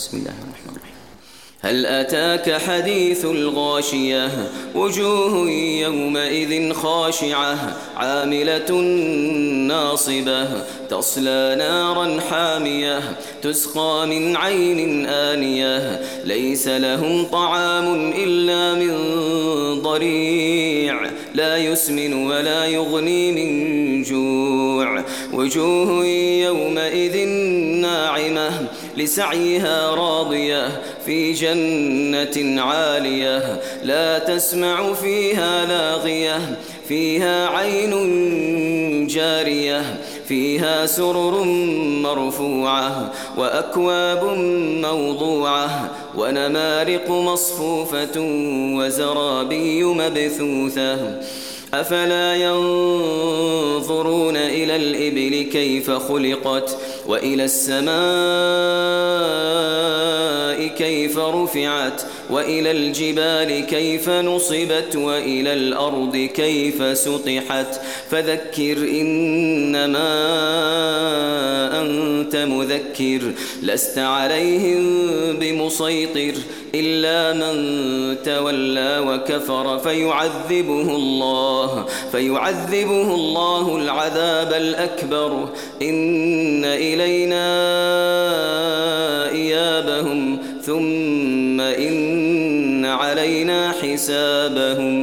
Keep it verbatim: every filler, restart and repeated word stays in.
بسم الله الرحمن الرحيم. هل أتاك حديث الغاشية وجوه يومئذ خاشعة عاملة ناصبة تصلى نارا حامية تسقى من عين آنية ليس لهم طعام إلا من ضريع لا يسمن ولا يغني من جوع وجوه يومئذ ناعمة لسعيها راضية في جنة عالية لا تسمع فيها لاغية فيها عين جارية فيها سرر مرفوعة وأكواب موضوعة ونمارق مصفوفة وزرابي مبثوثة أفلا ينظرون إلى الإبل كيف خلقت وإلى السماء كيف رفعت وإلى الجبال كيف نصبت وإلى الأرض كيف سطحت فذكر إنما أنت مذكر لست عليهم بمسيطر إلا من تولى وكفر فيعذبه الله فيعذبه الله العذاب الأكبر إن إلينا إيابهم ثم إن علينا حسابهم.